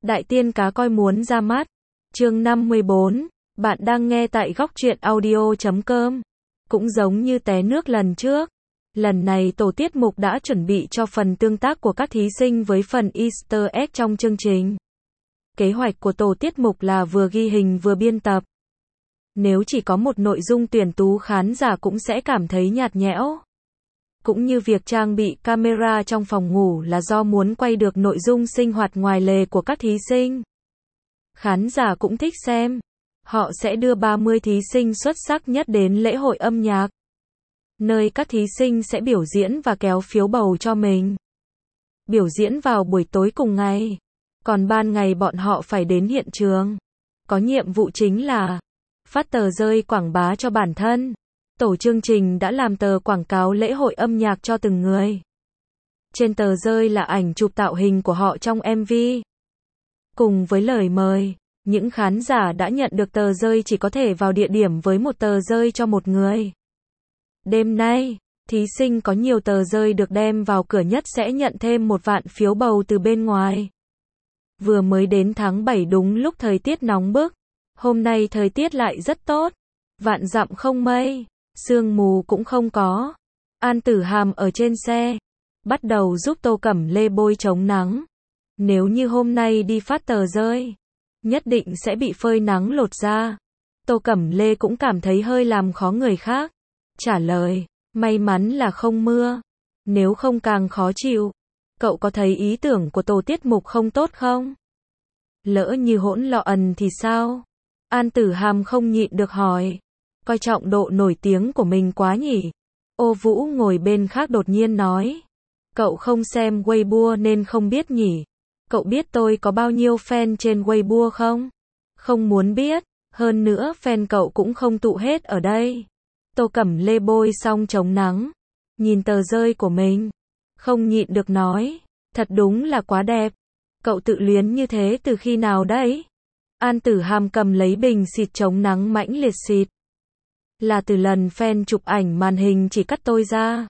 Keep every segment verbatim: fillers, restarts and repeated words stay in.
Đại tiên cá coi muốn ra mắt. Chương năm mươi bốn. Bạn đang nghe tại góc truyện audio chấm com. Cũng giống như té nước lần trước. Lần này tổ tiết mục đã chuẩn bị cho phần tương tác của các thí sinh với phần Easter egg trong chương trình. Kế hoạch của tổ tiết mục là vừa ghi hình vừa biên tập. Nếu chỉ có một nội dung tuyển tú, khán giả cũng sẽ cảm thấy nhạt nhẽo. Cũng như việc trang bị camera trong phòng ngủ là do muốn quay được nội dung sinh hoạt ngoài lề của các thí sinh. Khán giả cũng thích xem. Họ sẽ đưa ba mươi thí sinh xuất sắc nhất đến lễ hội âm nhạc, nơi các thí sinh sẽ biểu diễn và kéo phiếu bầu cho mình. Biểu diễn vào buổi tối cùng ngày. Còn ban ngày bọn họ phải đến hiện trường. Có nhiệm vụ chính là phát tờ rơi quảng bá cho bản thân. Tổ chương trình đã làm tờ quảng cáo lễ hội âm nhạc cho từng người. Trên tờ rơi là ảnh chụp tạo hình của họ trong em vê. Cùng với lời mời, những khán giả đã nhận được tờ rơi chỉ có thể vào địa điểm với một tờ rơi cho một người. Đêm nay, thí sinh có nhiều tờ rơi được đem vào cửa nhất sẽ nhận thêm một vạn phiếu bầu từ bên ngoài. Vừa mới đến tháng bảy đúng lúc thời tiết nóng bức. Hôm nay thời tiết lại rất tốt. Vạn dặm không mây, sương mù cũng không có. An Tử Hàm ở trên xe, bắt đầu giúp Tô Cẩm Lê bôi chống nắng. Nếu như hôm nay đi phát tờ rơi, nhất định sẽ bị phơi nắng lột da. Tô Cẩm Lê cũng cảm thấy hơi làm khó người khác. Trả lời, may mắn là không mưa. Nếu không càng khó chịu. Cậu có thấy ý tưởng của tổ tiết mục không tốt không? Lỡ như hỗn loạn thì sao? An Tử Hàm không nhịn được hỏi. Coi trọng độ nổi tiếng của mình quá nhỉ? Ô Vũ ngồi bên khác đột nhiên nói. Cậu không xem Weibo nên không biết nhỉ? Cậu biết tôi có bao nhiêu fan trên Weibo không? Không muốn biết. Hơn nữa fan cậu cũng không tụ hết ở đây. Tô Cẩm Lê bôi xong chống nắng. Nhìn tờ rơi của mình. Không nhịn được nói. Thật đúng là quá đẹp. Cậu tự luyến như thế từ khi nào đấy? An Tử Hàm cầm lấy bình xịt chống nắng mãnh liệt xịt. Là từ lần fan chụp ảnh màn hình chỉ cắt tôi ra.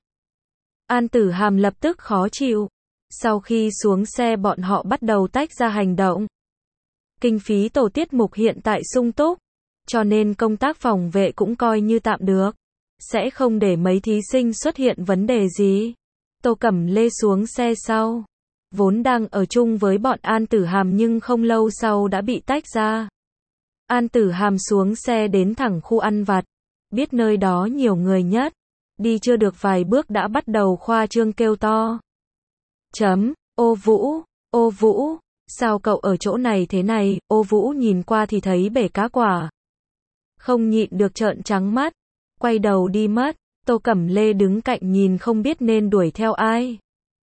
An Tử Hàm lập tức khó chịu. Sau khi xuống xe bọn họ bắt đầu tách ra hành động. Kinh phí tổ tiết mục hiện tại sung túc, cho nên công tác phòng vệ cũng coi như tạm được. Sẽ không để mấy thí sinh xuất hiện vấn đề gì. Tô Cẩm Lê xuống xe sau. Vốn đang ở chung với bọn An Tử Hàm nhưng không lâu sau đã bị tách ra. An Tử Hàm xuống xe đến thẳng khu ăn vặt. Biết nơi đó nhiều người nhất. Đi chưa được vài bước đã bắt đầu khoa trương kêu to. Chấm, ô Vũ, ô Vũ, sao cậu ở chỗ này thế này? Ô Vũ nhìn qua thì thấy bể cá quả. Không nhịn được trợn trắng mắt. Quay đầu đi mất. Tô Cẩm Lê đứng cạnh nhìn không biết nên đuổi theo ai.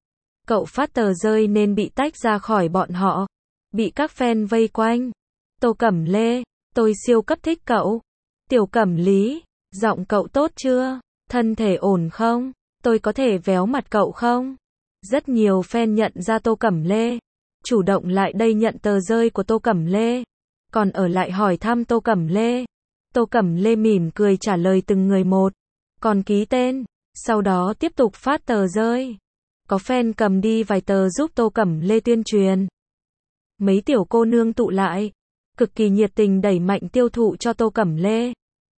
Cậu phát tờ rơi nên bị tách ra khỏi bọn họ. Bị các fan vây quanh. Tô Cẩm Lê, tôi siêu cấp thích cậu. Tiểu Cẩm Lý, giọng cậu tốt chưa? Thân thể ổn không? Tôi có thể véo mặt cậu không? Rất nhiều fan nhận ra Tô Cẩm Lê. Chủ động lại đây nhận tờ rơi của Tô Cẩm Lê. Còn ở lại hỏi thăm Tô Cẩm Lê. Tô Cẩm Lê mỉm cười trả lời từng người một. Còn ký tên. Sau đó tiếp tục phát tờ rơi. Có fan cầm đi vài tờ giúp Tô Cẩm Lê tuyên truyền. Mấy tiểu cô nương tụ lại. Cực kỳ nhiệt tình đẩy mạnh tiêu thụ cho Tô Cẩm Lê.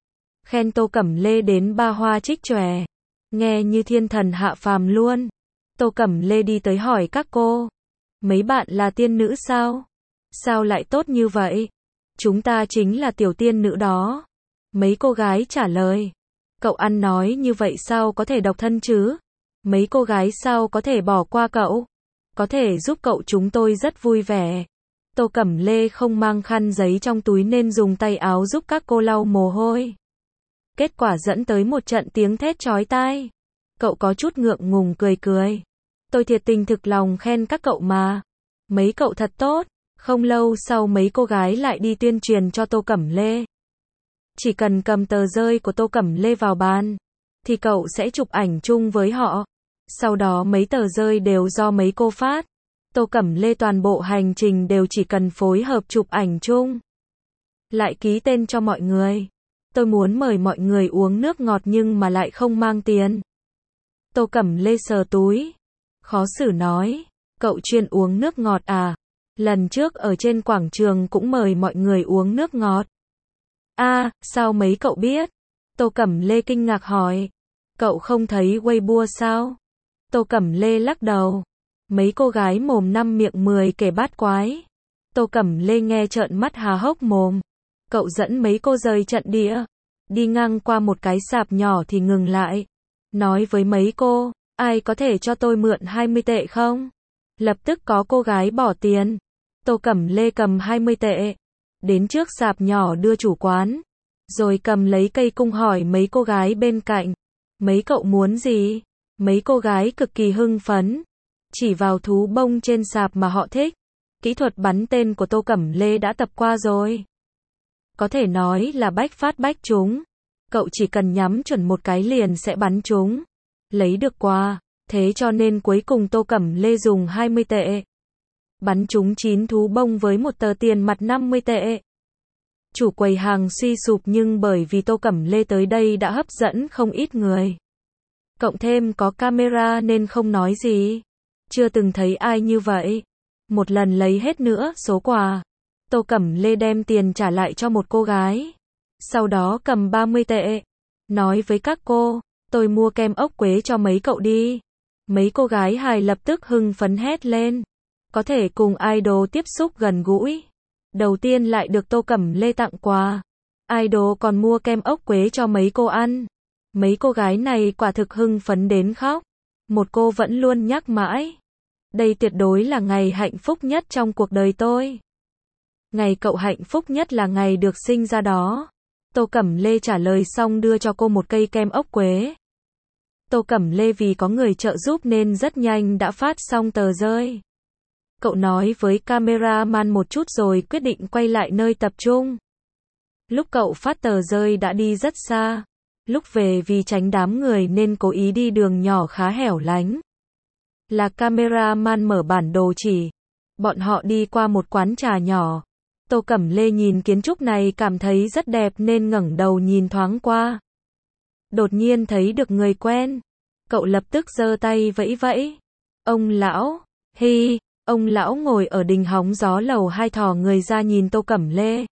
Khen Tô Cẩm Lê đến ba hoa trích chòe. Nghe như thiên thần hạ phàm luôn. Tô Cẩm Lê đi tới hỏi các cô. Mấy bạn là tiên nữ sao? Sao lại tốt như vậy? Chúng ta chính là tiểu tiên nữ đó. Mấy cô gái trả lời. Cậu ăn nói như vậy sao có thể độc thân chứ? Mấy cô gái sao có thể bỏ qua cậu? Có thể giúp cậu chúng tôi rất vui vẻ. Tô Cẩm Lê không mang khăn giấy trong túi nên dùng tay áo giúp các cô lau mồ hôi. Kết quả dẫn tới một trận tiếng thét chói tai. Cậu có chút ngượng ngùng cười cười. Tôi thiệt tình thực lòng khen các cậu mà. Mấy cậu thật tốt. Không lâu sau mấy cô gái lại đi tuyên truyền cho Tô Cẩm Lê. Chỉ cần cầm tờ rơi của Tô Cẩm Lê vào bàn, thì cậu sẽ chụp ảnh chung với họ. Sau đó mấy tờ rơi đều do mấy cô phát. Tô Cẩm Lê toàn bộ hành trình đều chỉ cần phối hợp chụp ảnh chung. Lại ký tên cho mọi người. Tôi muốn mời mọi người uống nước ngọt nhưng mà lại không mang tiền. Tô Cẩm Lê sờ túi. Khó xử nói. Cậu chuyên uống nước ngọt à? Lần trước ở trên quảng trường cũng mời mọi người uống nước ngọt. A, sao mấy cậu biết? Tô Cẩm Lê kinh ngạc hỏi. Cậu không thấy Weibo sao? Tô Cẩm Lê lắc đầu. Mấy cô gái mồm năm miệng mười kể bát quái. Tô Cẩm Lê nghe trợn mắt há hốc mồm. Cậu dẫn mấy cô rời trận địa. Đi ngang qua một cái sạp nhỏ thì ngừng lại. Nói với mấy cô, ai có thể cho tôi mượn hai mươi tệ không? Lập tức có cô gái bỏ tiền. Tô Cẩm Lê cầm hai mươi tệ. Đến trước sạp nhỏ đưa chủ quán. Rồi cầm lấy cây cung hỏi mấy cô gái bên cạnh. Mấy cậu muốn gì? Mấy cô gái cực kỳ hưng phấn. Chỉ vào thú bông trên sạp mà họ thích. Kỹ thuật bắn tên của Tô Cẩm Lê đã tập qua rồi. Có thể nói là bách phát bách trúng. Cậu chỉ cần nhắm chuẩn một cái liền sẽ bắn trúng. Lấy được quà. Thế cho nên cuối cùng Tô Cẩm Lê dùng hai mươi tệ. Bắn trúng chín thú bông với một tờ tiền mặt năm mươi tệ. Chủ quầy hàng suy sụp nhưng bởi vì Tô Cẩm Lê tới đây đã hấp dẫn không ít người. Cộng thêm có camera nên không nói gì. Chưa từng thấy ai như vậy. Một lần lấy hết nữa số quà. Tô Cẩm Lê đem tiền trả lại cho một cô gái. Sau đó cầm ba mươi tệ. Nói với các cô, tôi mua kem ốc quế cho mấy cậu đi. Mấy cô gái hài lập tức hưng phấn hét lên. Có thể cùng idol tiếp xúc gần gũi. Đầu tiên lại được Tô Cẩm Lê tặng quà. Idol còn mua kem ốc quế cho mấy cô ăn. Mấy cô gái này quả thực hưng phấn đến khóc. Một cô vẫn luôn nhắc mãi. Đây tuyệt đối là ngày hạnh phúc nhất trong cuộc đời tôi. Ngày cậu hạnh phúc nhất là ngày được sinh ra đó. Tô Cẩm Lê trả lời xong đưa cho cô một cây kem ốc quế. Tô Cẩm Lê vì có người trợ giúp nên rất nhanh đã phát xong tờ rơi. Cậu nói với cameraman một chút rồi quyết định quay lại nơi tập trung. Lúc cậu phát tờ rơi đã đi rất xa. Lúc về vì tránh đám người nên cố ý đi đường nhỏ khá hẻo lánh. Là cameraman mở bản đồ chỉ. Bọn họ đi qua một quán trà nhỏ. Tô Cẩm Lê nhìn kiến trúc này cảm thấy rất đẹp nên ngẩng đầu nhìn thoáng qua. Đột nhiên thấy được người quen. Cậu lập tức giơ tay vẫy vẫy. Ông lão, hi, ông lão ngồi ở đình hóng gió lầu hai thò người ra nhìn Tô Cẩm Lê.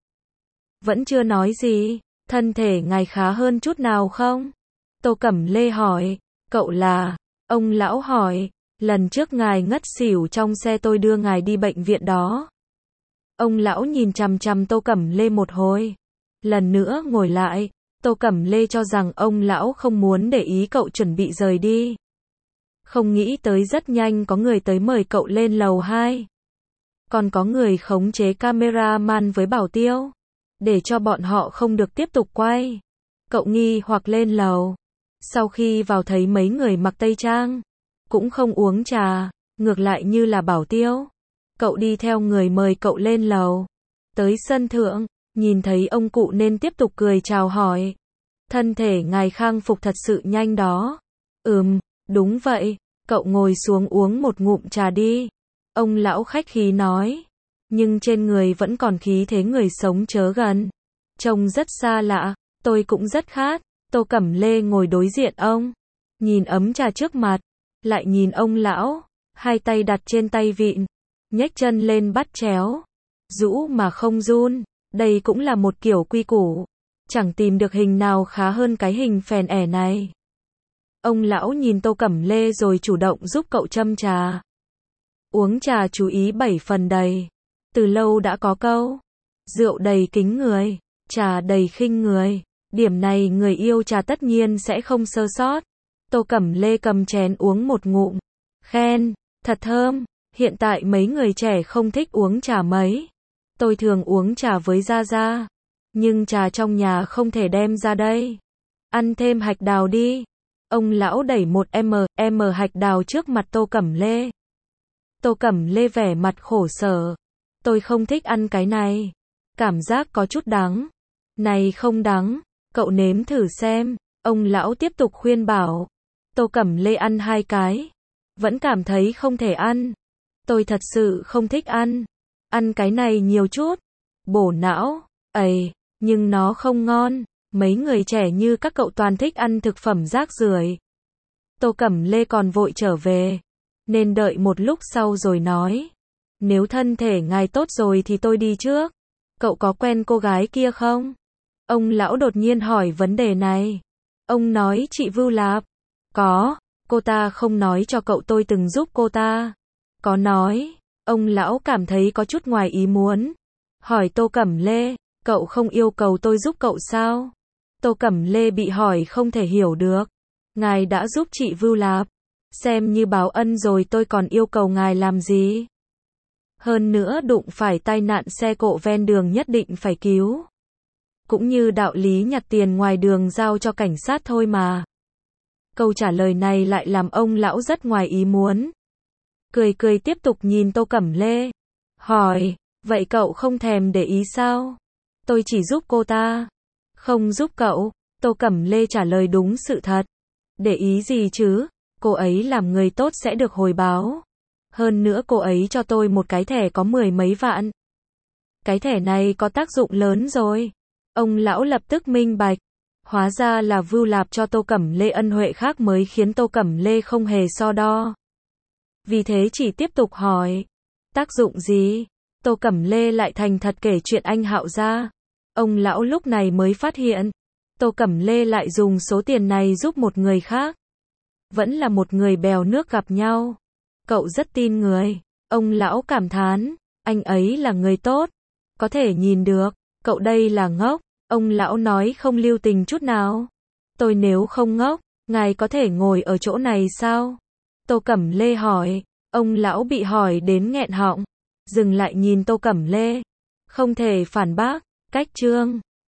Vẫn chưa nói gì, thân thể ngài khá hơn chút nào không? Tô Cẩm Lê hỏi, cậu là, ông lão hỏi, lần trước ngài ngất xỉu trong xe tôi đưa ngài đi bệnh viện đó. Ông lão nhìn chằm chằm Tô Cẩm Lê một hồi. Lần nữa ngồi lại, Tô Cẩm Lê cho rằng ông lão không muốn để ý cậu chuẩn bị rời đi. Không nghĩ tới rất nhanh có người tới mời cậu lên lầu hai. Còn có người khống chế cameraman với bảo tiêu. Để cho bọn họ không được tiếp tục quay. Cậu nghi hoặc lên lầu. Sau khi vào thấy mấy người mặc tây trang. Cũng không uống trà, ngược lại như là bảo tiêu. Cậu đi theo người mời cậu lên lầu. Tới sân thượng, nhìn thấy ông cụ nên tiếp tục cười chào hỏi. Thân thể ngài khang phục thật sự nhanh đó. Ừm, đúng vậy, cậu ngồi xuống uống một ngụm trà đi. Ông lão khách khí nói. Nhưng trên người vẫn còn khí thế người sống chớ gần. Trông rất xa lạ, tôi cũng rất khát. Tô Cẩm Lê ngồi đối diện ông. Nhìn ấm trà trước mặt. Lại nhìn ông lão. Hai tay đặt trên tay vịn. Nhếch chân lên bắt chéo. Rũ mà không run. Đây cũng là một kiểu quy củ. Chẳng tìm được hình nào khá hơn cái hình phèn ẻ này. Ông lão nhìn Tô Cẩm Lê rồi chủ động giúp cậu châm trà. Uống trà chú ý bảy phần đầy. Từ lâu đã có câu. Rượu đầy kính người. Trà đầy khinh người. Điểm này người yêu trà tất nhiên sẽ không sơ sót. Tô Cẩm Lê cầm chén uống một ngụm. Khen, thật thơm. Hiện tại mấy người trẻ không thích uống trà mấy. Tôi thường uống trà với Gia Gia. Nhưng trà trong nhà không thể đem ra đây. Ăn thêm hạch đào đi. Ông lão đẩy một em em hạch đào trước mặt Tô Cẩm Lê. Tô Cẩm Lê vẻ mặt khổ sở. Tôi không thích ăn cái này. Cảm giác có chút đắng. Này không đắng. Cậu nếm thử xem. Ông lão tiếp tục khuyên bảo. Tô Cẩm Lê ăn hai cái. Vẫn cảm thấy không thể ăn. Tôi thật sự không thích ăn. Ăn cái này nhiều chút. Bổ não. Ây, nhưng nó không ngon. Mấy người trẻ như các cậu toàn thích ăn thực phẩm rác rưởi. Tô Cẩm Lê còn vội trở về. Nên đợi một lúc sau rồi nói. Nếu thân thể ngài tốt rồi thì tôi đi trước. Cậu có quen cô gái kia không? Ông lão đột nhiên hỏi vấn đề này. Ông nói chị Vưu Lạp. Có, cô ta không nói cho cậu tôi từng giúp cô ta. Có nói, ông lão cảm thấy có chút ngoài ý muốn. Hỏi Tô Cẩm Lê, cậu không yêu cầu tôi giúp cậu sao? Tô Cẩm Lê bị hỏi không thể hiểu được. Ngài đã giúp chị Vưu Lạp, xem như báo ân rồi, tôi còn yêu cầu ngài làm gì? Hơn nữa đụng phải tai nạn xe cộ ven đường nhất định phải cứu. Cũng như đạo lý nhặt tiền ngoài đường giao cho cảnh sát thôi mà. Câu trả lời này lại làm ông lão rất ngoài ý muốn. Cười cười tiếp tục nhìn Tô Cẩm Lê. Hỏi, vậy cậu không thèm để ý sao? Tôi chỉ giúp cô ta. Không giúp cậu. Tô Cẩm Lê trả lời đúng sự thật. Để ý gì chứ? Cô ấy làm người tốt sẽ được hồi báo. Hơn nữa cô ấy cho tôi một cái thẻ có mười mấy vạn. Cái thẻ này có tác dụng lớn rồi. Ông lão lập tức minh bạch. Hóa ra là Vưu Lạp cho Tô Cẩm Lê ân huệ khác mới khiến Tô Cẩm Lê không hề so đo. Vì thế chỉ tiếp tục hỏi. Tác dụng gì? Tô Cẩm Lê lại thành thật kể chuyện anh Hạo ra. Ông lão lúc này mới phát hiện. Tô Cẩm Lê lại dùng số tiền này giúp một người khác. Vẫn là một người bèo nước gặp nhau. Cậu rất tin người. Ông lão cảm thán. Anh ấy là người tốt. Có thể nhìn được. Cậu đây là ngốc. Ông lão nói không lưu tình chút nào. Tôi nếu không ngốc, ngài có thể ngồi ở chỗ này sao? Tô Cẩm Lê hỏi. Ông lão bị hỏi đến nghẹn họng. Dừng lại nhìn Tô Cẩm Lê. Không thể phản bác. Cách chương